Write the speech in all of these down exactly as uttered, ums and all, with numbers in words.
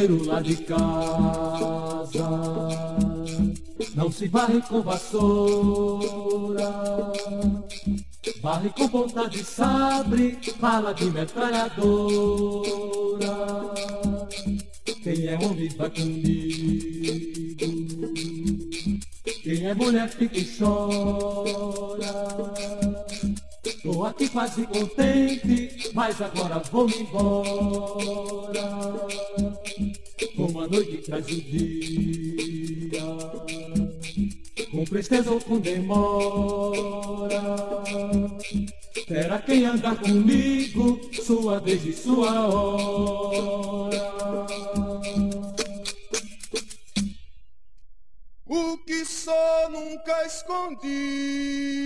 terreiro lá de casa não se varre com vassoura, varre com ponta de sabre, bala de metralhadora. Quem é homem vai comigo, quem é mulher fica e chora. Tô aqui quase contente, mas agora vou-me embora. Como a noite traz o dia, com presteza ou com demora. Terá quem andar comigo, sua vez e sua hora. O que só nunca escondi,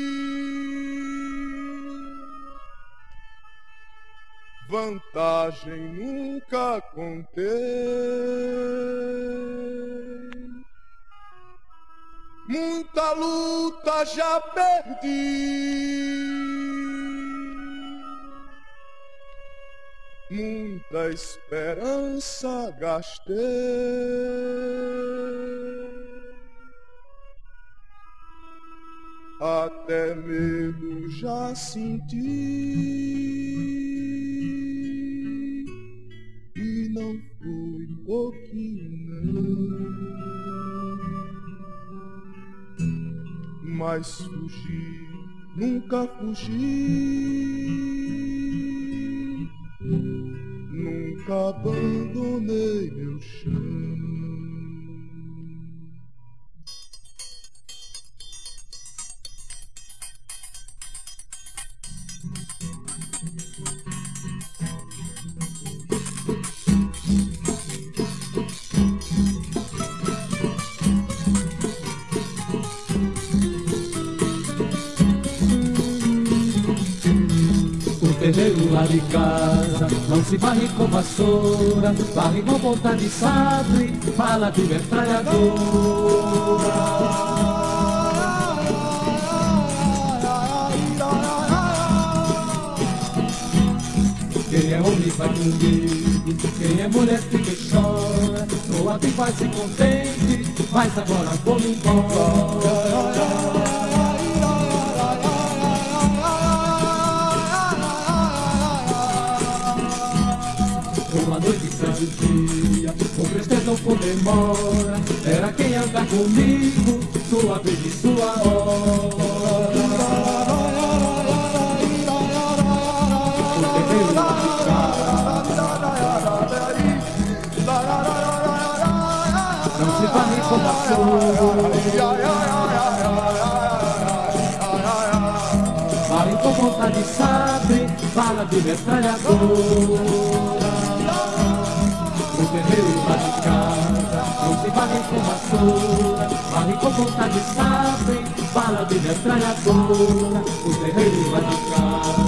vantagem nunca contei. Muita luta já perdi, muita esperança gastei. Até medo já senti e não foi pouquinho não, mas fugi, nunca fugi, nunca abandonei meu chão. Terreiro lá de casa não se varre com vassoura, varre com ponta de sabre, bala de metralhadora. Quem é homem vai comigo, quem é mulher fica e chora. Tô aqui quase contente, mas agora vou-me embora. Uma noite traz o dia, com presteza ou com demora. Era quem andar comigo, sua vez e sua hora. O terreiro lá de casa não se varre com vassoura, varre com ponta de sabre, bala de metralhadora. O terreiro lá de casa não se varre com vassoura, varre com ponta de sabre, bala de metralhadora. O terreiro lá de casa